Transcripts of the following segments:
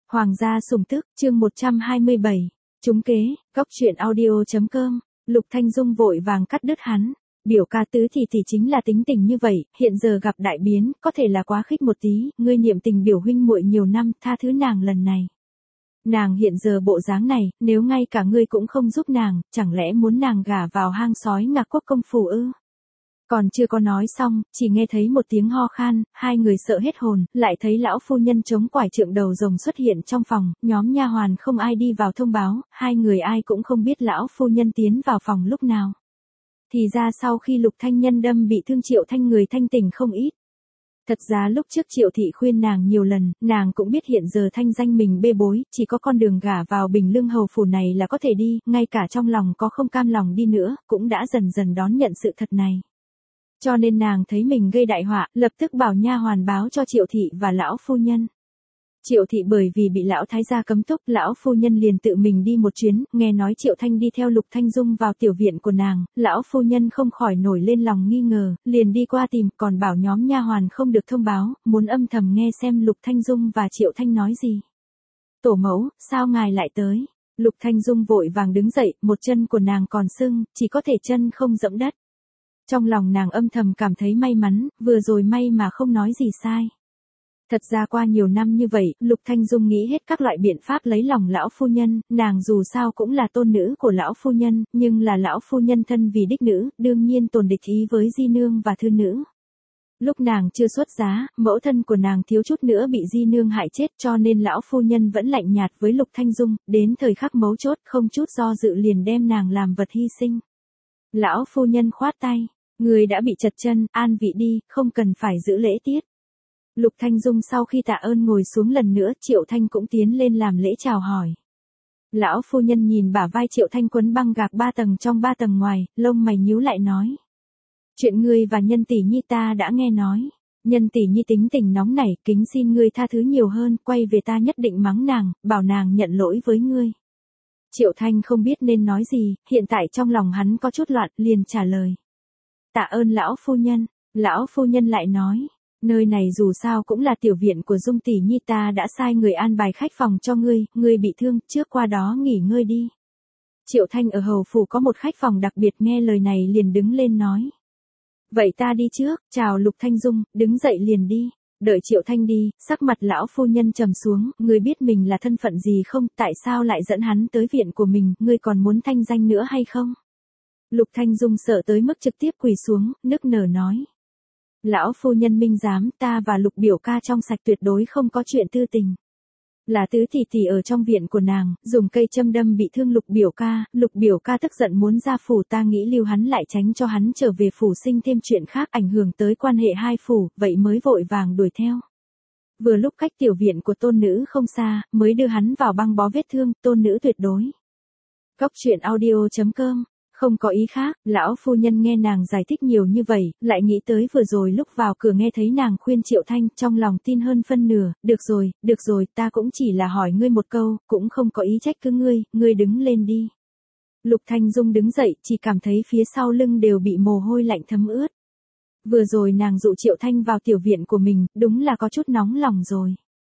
Hoàng gia sủng tức, chương 127. Trúng kế, góc truyện audio.com. Lục Thanh Dung vội vàng cắt đứt hắn. Biểu ca tứ thì chính là tính tình như vậy, hiện giờ gặp đại biến, có thể là quá khích một tí, ngươi niệm tình biểu huynh muội nhiều năm, tha thứ nàng lần này. Nàng hiện giờ bộ dáng này, nếu ngay cả ngươi cũng không giúp nàng, chẳng lẽ muốn nàng gả vào hang sói Ngạc Quốc công phủ ư? Còn chưa có nói xong, chỉ nghe thấy một tiếng ho khan, hai người sợ hết hồn, lại thấy lão phu nhân chống quải trượng đầu rồng xuất hiện trong phòng, nhóm nha hoàn không ai đi vào thông báo, hai người ai cũng không biết lão phu nhân tiến vào phòng lúc nào. Thì ra sau khi Lục Thanh Nhân đâm bị thương Triệu Thanh người thanh tỉnh không ít. Thật ra lúc trước Triệu Thị khuyên nàng nhiều lần, nàng cũng biết hiện giờ thanh danh mình bê bối, chỉ có con đường gả vào Bình Lương hầu phủ này là có thể đi, ngay cả trong lòng có không cam lòng đi nữa, cũng đã dần dần đón nhận sự thật này. Cho nên nàng thấy mình gây đại họa, lập tức bảo nha hoàn báo cho Triệu Thị và lão phu nhân. Triệu Thị bởi vì bị lão thái gia cấm túc, lão phu nhân liền tự mình đi một chuyến, nghe nói Triệu Thanh đi theo Lục Thanh Dung vào tiểu viện của nàng, lão phu nhân không khỏi nổi lên lòng nghi ngờ, liền đi qua tìm, còn bảo nhóm nha hoàn không được thông báo, muốn âm thầm nghe xem Lục Thanh Dung và Triệu Thanh nói gì. Tổ mẫu, sao ngài lại tới? Lục Thanh Dung vội vàng đứng dậy, một chân của nàng còn sưng, chỉ có thể chân không dẫm đất. Trong lòng nàng âm thầm cảm thấy may mắn, vừa rồi may mà không nói gì sai. Thật ra qua nhiều năm như vậy, Lục Thanh Dung nghĩ hết các loại biện pháp lấy lòng lão phu nhân, nàng dù sao cũng là tôn nữ của lão phu nhân, nhưng là lão phu nhân thân vì đích nữ, đương nhiên tồn địch ý với di nương và thư nữ. Lúc nàng chưa xuất giá, mẫu thân của nàng thiếu chút nữa bị di nương hại chết, cho nên lão phu nhân vẫn lạnh nhạt với Lục Thanh Dung, đến thời khắc mấu chốt không chút do dự liền đem nàng làm vật hy sinh. Lão phu nhân khoát tay, người đã bị chật chân, an vị đi, không cần phải giữ lễ tiết. Lục Thanh Dung sau khi tạ ơn ngồi xuống lần nữa, Triệu Thanh cũng tiến lên làm lễ chào hỏi. Lão phu nhân nhìn bả vai Triệu Thanh quấn băng gạc 3 tầng trong 3 tầng ngoài, lông mày nhíu lại nói. Chuyện ngươi và Nhân tỷ nhi ta đã nghe nói. Nhân tỷ nhi tính tình nóng nảy, kính xin ngươi tha thứ nhiều hơn, quay về ta nhất định mắng nàng, bảo nàng nhận lỗi với ngươi. Triệu Thanh không biết nên nói gì, hiện tại trong lòng hắn có chút loạn, liền trả lời. Tạ ơn lão phu nhân lại nói. Nơi này dù sao cũng là tiểu viện của Dung tỷ nhi, ta đã sai người an bài khách phòng cho ngươi, ngươi bị thương, trước qua đó nghỉ ngơi đi. Triệu Thanh ở hầu phủ có một khách phòng đặc biệt, nghe lời này liền đứng lên nói. Vậy ta đi trước, chào Lục Thanh Dung, đứng dậy liền đi. Đợi Triệu Thanh đi, sắc mặt lão phu nhân trầm xuống, ngươi biết mình là thân phận gì không, tại sao lại dẫn hắn tới viện của mình, ngươi còn muốn thanh danh nữa hay không? Lục Thanh Dung sợ tới mức trực tiếp quỳ xuống, nức nở nói. Lão phu nhân minh giám, ta và Lục biểu ca trong sạch, tuyệt đối không có chuyện tư tình. Là tứ tỷ ở trong viện của nàng, dùng cây châm đâm bị thương Lục biểu ca tức giận muốn ra phủ, ta nghĩ lưu hắn lại tránh cho hắn trở về phủ sinh thêm chuyện khác ảnh hưởng tới quan hệ hai phủ, vậy mới vội vàng đuổi theo. Vừa lúc cách tiểu viện của tôn nữ không xa, mới đưa hắn vào băng bó vết thương, tôn nữ tuyệt đối. Góc truyện audio.com. Không có ý khác, lão phu nhân nghe nàng giải thích nhiều như vậy, lại nghĩ tới vừa rồi lúc vào cửa nghe thấy nàng khuyên Triệu Thanh, trong lòng tin hơn phân nửa, được rồi, ta cũng chỉ là hỏi ngươi một câu, cũng không có ý trách cứ ngươi đứng lên đi. Lục Thanh Dung đứng dậy, chỉ cảm thấy phía sau lưng đều bị mồ hôi lạnh thấm ướt. Vừa rồi nàng dụ Triệu Thanh vào tiểu viện của mình, đúng là có chút nóng lòng rồi.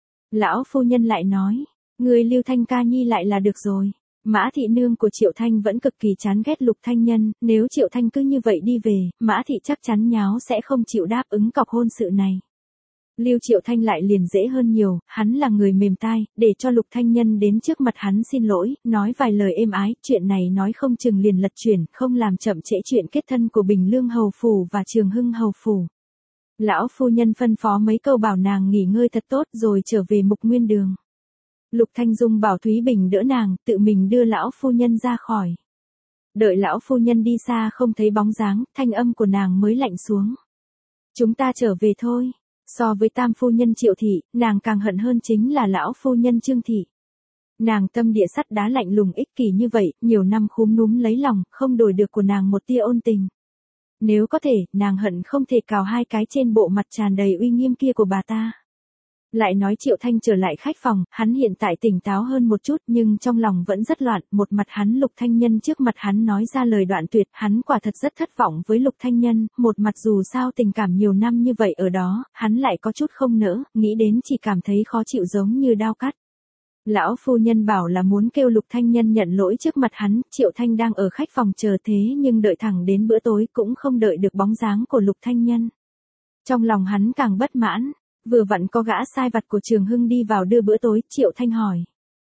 Lão phu nhân lại nói, ngươi lưu Thanh ca nhi lại là được rồi. Mã thị nương của Triệu Thanh vẫn cực kỳ chán ghét Lục Thanh Nhân, nếu Triệu Thanh cứ như vậy đi về, Mã thị chắc chắn nháo sẽ không chịu đáp ứng cọc hôn sự này. Lưu Triệu Thanh lại liền dễ hơn nhiều, hắn là người mềm tai, để cho Lục Thanh Nhân đến trước mặt hắn xin lỗi, nói vài lời êm ái, chuyện này nói không chừng liền lật chuyển, không làm chậm trễ chuyện kết thân của Bình Lương hầu phủ và Trường Hưng hầu phủ. Lão phu nhân phân phó mấy câu bảo nàng nghỉ ngơi thật tốt rồi trở về Mục Nguyên Đường. Lục Thanh Dung bảo Thúy Bình đỡ nàng, tự mình đưa lão phu nhân ra khỏi. Đợi lão phu nhân đi xa không thấy bóng dáng, thanh âm của nàng mới lạnh xuống. Chúng ta trở về thôi. So với tam phu nhân Triệu Thị, nàng càng hận hơn chính là lão phu nhân Trương Thị. Nàng tâm địa sắt đá lạnh lùng ích kỷ như vậy, nhiều năm khúm núm lấy lòng, không đổi được của nàng một tia ôn tình. Nếu có thể, nàng hận không thể cào hai cái trên bộ mặt tràn đầy uy nghiêm kia của bà ta. Lại nói Triệu Thanh trở lại khách phòng, hắn hiện tại tỉnh táo hơn một chút nhưng trong lòng vẫn rất loạn, một mặt hắn Lục Thanh Nhân trước mặt hắn nói ra lời đoạn tuyệt, hắn quả thật rất thất vọng với Lục Thanh Nhân, một mặt dù sao tình cảm nhiều năm như vậy ở đó, hắn lại có chút không nỡ, nghĩ đến chỉ cảm thấy khó chịu giống như đao cắt. Lão phu nhân bảo là muốn kêu Lục Thanh Nhân nhận lỗi trước mặt hắn, Triệu Thanh đang ở khách phòng chờ thế nhưng đợi thẳng đến bữa tối cũng không đợi được bóng dáng của Lục Thanh Nhân. Trong lòng hắn càng bất mãn, vừa vặn có gã sai vặt của Trường Hưng đi vào đưa bữa tối, Triệu Thanh hỏi.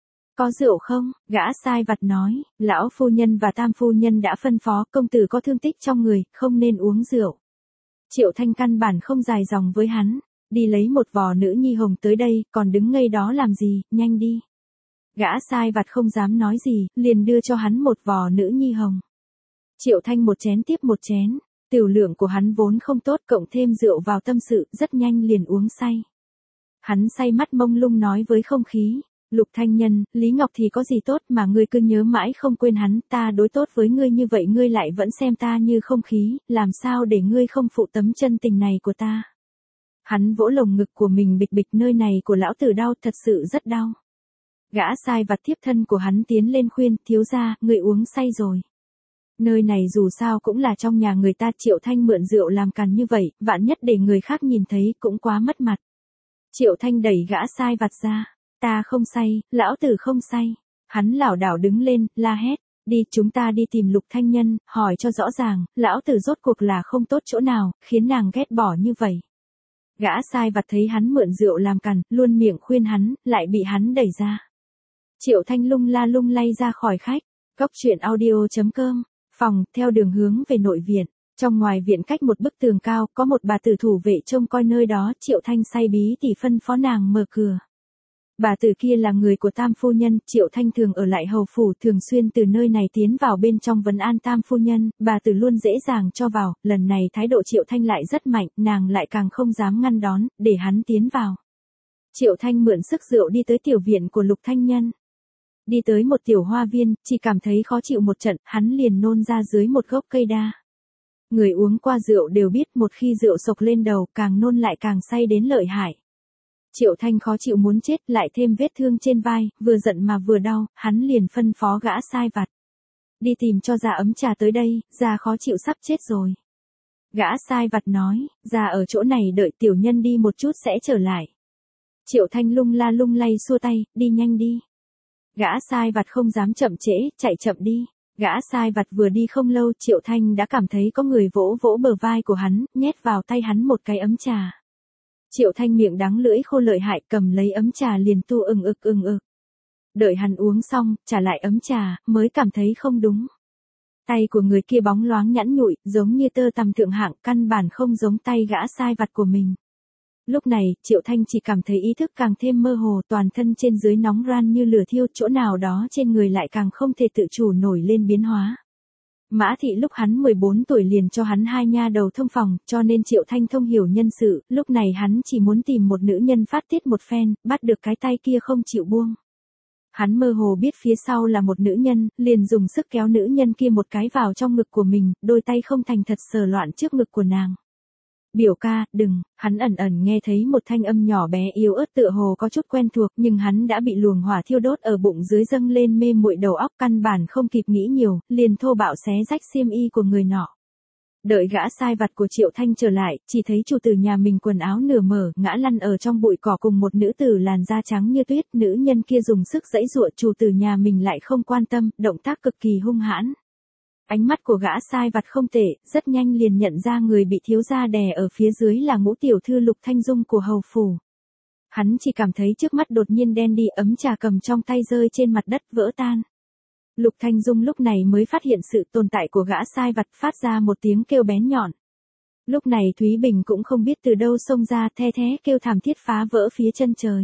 Có rượu không? Gã sai vặt nói, lão phu nhân và tam phu nhân đã phân phó công tử có thương tích trong người, không nên uống rượu. Triệu Thanh căn bản không dài dòng với hắn, đi lấy một vò nữ nhi hồng tới đây, còn đứng ngây đó làm gì, nhanh đi. Gã sai vặt không dám nói gì, liền đưa cho hắn một vò nữ nhi hồng. Triệu Thanh một chén tiếp một chén, tiểu lượng của hắn vốn không tốt cộng thêm rượu vào tâm sự, rất nhanh liền uống say. Hắn say mắt mông lung nói với không khí. Lục Thanh Nhân, Lý Ngọc thì có gì tốt mà ngươi cứ nhớ mãi không quên hắn, ta đối tốt với ngươi như vậy ngươi lại vẫn xem ta như không khí, làm sao để ngươi không phụ tấm chân tình này của ta. Hắn vỗ lồng ngực của mình bịch bịch, nơi này của lão tử đau, thật sự rất đau. Gã sai vặt tiếp thân của hắn tiến lên khuyên, thiếu gia, ngươi uống say rồi. Nơi này dù sao cũng là trong nhà người ta, Triệu Thanh mượn rượu làm càn như vậy, vạn nhất để người khác nhìn thấy cũng quá mất mặt. Triệu Thanh đẩy gã sai vặt ra. Ta không say, lão tử không say. Hắn lảo đảo đứng lên, la hét, đi chúng ta đi tìm Lục Thanh Nhân, hỏi cho rõ ràng, lão tử rốt cuộc là không tốt chỗ nào, khiến nàng ghét bỏ như vậy. Gã sai vặt thấy hắn mượn rượu làm cằn, luôn miệng khuyên hắn, lại bị hắn đẩy ra. Triệu Thanh lung la lung lay ra khỏi khách, Cóc Truyện Audio.com, phòng, theo đường hướng về nội viện. Trong ngoài viện cách một bức tường cao, có một bà tử thủ vệ trông coi nơi đó, Triệu Thanh say bí thì phân phó nàng mở cửa. Bà tử kia là người của tam phu nhân, Triệu Thanh thường ở lại hầu phủ, thường xuyên từ nơi này tiến vào bên trong vấn an tam phu nhân, bà tử luôn dễ dàng cho vào, lần này thái độ Triệu Thanh lại rất mạnh, nàng lại càng không dám ngăn đón, để hắn tiến vào. Triệu Thanh mượn sức rượu đi tới tiểu viện của Lục Thanh Nhân. Đi tới một tiểu hoa viên, chỉ cảm thấy khó chịu một trận, hắn liền nôn ra dưới một gốc cây đa. Người uống qua rượu đều biết một khi rượu sộc lên đầu, càng nôn lại càng say đến lợi hại. Triệu Thanh khó chịu muốn chết, lại thêm vết thương trên vai, vừa giận mà vừa đau, hắn liền phân phó gã sai vặt. Đi tìm cho ra ấm trà tới đây, ra khó chịu sắp chết rồi. Gã sai vặt nói, ra ở chỗ này đợi tiểu nhân đi một chút sẽ trở lại. Triệu Thanh lung la lung lay xua tay, đi nhanh đi. Gã sai vặt không dám chậm trễ, chạy chậm đi. Gã sai vặt vừa đi không lâu, Triệu Thanh đã cảm thấy có người vỗ vỗ bờ vai của hắn, nhét vào tay hắn một cái ấm trà. Triệu Thanh miệng đắng lưỡi khô lợi hại, cầm lấy ấm trà liền tu ừng ực. Đợi hắn uống xong, trả lại ấm trà, mới cảm thấy không đúng. Tay của người kia bóng loáng nhẵn nhụi, giống như tơ tằm thượng hạng, căn bản không giống tay gã sai vặt của mình. Lúc này, Triệu Thanh chỉ cảm thấy ý thức càng thêm mơ hồ, toàn thân trên dưới nóng ran như lửa thiêu, chỗ nào đó trên người lại càng không thể tự chủ nổi lên biến hóa. Mã Thị lúc hắn 14 tuổi liền cho hắn 2 nha đầu thông phòng, cho nên Triệu Thanh thông hiểu nhân sự, lúc này hắn chỉ muốn tìm một nữ nhân phát tiết một phen, bắt được cái tay kia không chịu buông. Hắn mơ hồ biết phía sau là một nữ nhân, liền dùng sức kéo nữ nhân kia một cái vào trong ngực của mình, đôi tay không thành thật sờ loạn trước ngực của nàng. Biểu ca, đừng, hắn ẩn ẩn nghe thấy một thanh âm nhỏ bé yếu ớt tựa hồ có chút quen thuộc, nhưng hắn đã bị luồng hỏa thiêu đốt ở bụng dưới dâng lên mê muội đầu óc, căn bản không kịp nghĩ nhiều, liền thô bạo xé rách xiêm y của người nọ. Đợi gã sai vặt của Triệu Thanh trở lại, chỉ thấy chủ tử nhà mình quần áo nửa mở, ngã lăn ở trong bụi cỏ cùng một nữ tử làn da trắng như tuyết, nữ nhân kia dùng sức giãy giụa, chủ tử nhà mình lại không quan tâm, động tác cực kỳ hung hãn. Ánh mắt của gã sai vặt không tệ, rất nhanh liền nhận ra người bị thiếu gia đè ở phía dưới là ngũ tiểu thư Lục Thanh Dung của hầu phủ. Hắn chỉ cảm thấy trước mắt đột nhiên đen đi, ấm trà cầm trong tay rơi trên mặt đất vỡ tan. Lục Thanh Dung lúc này mới phát hiện sự tồn tại của gã sai vặt, phát ra một tiếng kêu bén nhọn. Lúc này Thúy Bình cũng không biết từ đâu xông ra, the thé kêu thảm thiết phá vỡ phía chân trời.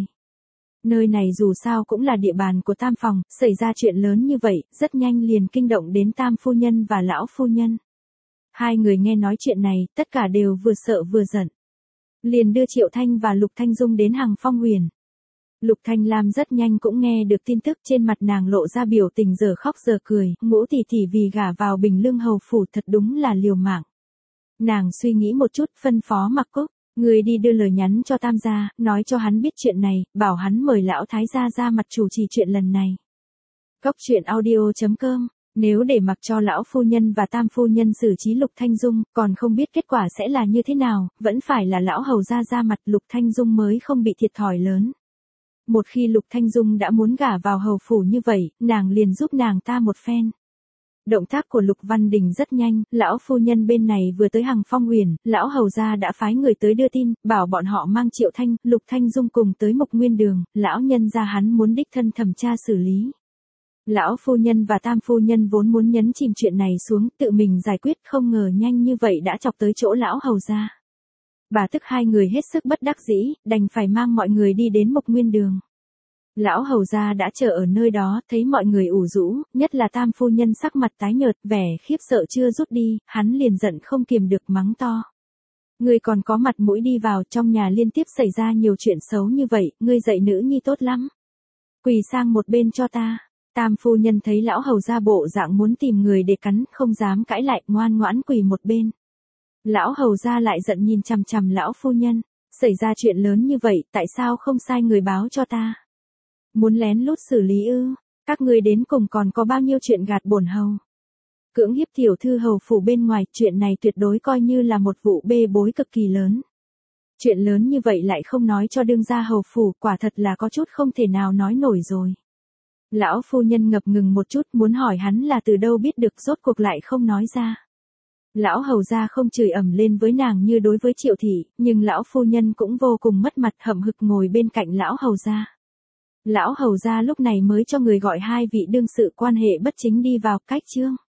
Nơi này dù sao cũng là địa bàn của tam phòng, xảy ra chuyện lớn như vậy, rất nhanh liền kinh động đến tam phu nhân và lão phu nhân. Hai người nghe nói chuyện này, tất cả đều vừa sợ vừa giận. Liền đưa Triệu Thanh và Lục Thanh Dung đến Hằng Phong Huyền. Lục Thanh Lam rất nhanh cũng nghe được tin tức, trên mặt nàng lộ ra biểu tình giờ khóc giờ cười, Ngũ tỷ tỷ vì gả vào Bình Lương hầu phủ thật đúng là liều mạng. Nàng suy nghĩ một chút, phân phó Mặc Cúc, người đi đưa lời nhắn cho Tam gia, nói cho hắn biết chuyện này, bảo hắn mời lão thái gia ra mặt chủ trì chuyện lần này. Cóc Truyện Audio.com, nếu để mặc cho lão phu nhân và tam phu nhân xử trí Lục Thanh Dung, còn không biết kết quả sẽ là như thế nào, vẫn phải là lão hầu gia ra mặt, Lục Thanh Dung mới không bị thiệt thòi lớn. Một khi Lục Thanh Dung đã muốn gả vào hầu phủ như vậy, nàng liền giúp nàng ta một phen. Động tác của Lục Văn Đình rất nhanh, lão phu nhân bên này vừa tới Hằng Phong Huyền, lão hầu gia đã phái người tới đưa tin, bảo bọn họ mang Triệu Thanh, Lục Thanh Dung cùng tới Mộc Nguyên Đường, lão nhân gia hắn muốn đích thân thẩm tra xử lý. Lão phu nhân và tam phu nhân vốn muốn nhấn chìm chuyện này xuống, tự mình giải quyết, không ngờ nhanh như vậy đã chọc tới chỗ lão hầu gia. Bà tức hai người hết sức bất đắc dĩ, đành phải mang mọi người đi đến Mộc Nguyên Đường. Lão hầu gia đã chờ ở nơi đó, thấy mọi người ủ rũ, nhất là tam phu nhân sắc mặt tái nhợt, vẻ khiếp sợ chưa rút đi, hắn liền giận không kiềm được mắng to. Ngươi còn có mặt mũi đi vào, trong nhà liên tiếp xảy ra nhiều chuyện xấu như vậy, ngươi dạy nữ nhi tốt lắm. Quỳ sang một bên cho ta. Tam phu nhân thấy lão hầu gia bộ dạng muốn tìm người để cắn, không dám cãi lại, ngoan ngoãn quỳ một bên. Lão hầu gia lại giận nhìn chằm chằm lão phu nhân, xảy ra chuyện lớn như vậy, tại sao không sai người báo cho ta? Muốn lén lút xử lý ư? Các ngươi đến cùng còn có bao nhiêu chuyện gạt bổn hầu? Cưỡng hiếp tiểu thư hầu phủ bên ngoài, chuyện này tuyệt đối coi như là một vụ bê bối cực kỳ lớn. Chuyện lớn như vậy lại không nói cho đương gia hầu phủ, quả thật là có chút không thể nào nói nổi rồi. Lão phu nhân ngập ngừng một chút, muốn hỏi hắn là từ đâu biết được, rốt cuộc lại không nói ra. Lão hầu gia không chửi ầm lên với nàng như đối với Triệu thị, nhưng lão phu nhân cũng vô cùng mất mặt, hậm hực ngồi bên cạnh lão hầu gia. Lão hầu gia lúc này mới cho người gọi hai vị đương sự quan hệ bất chính đi vào, cách trương.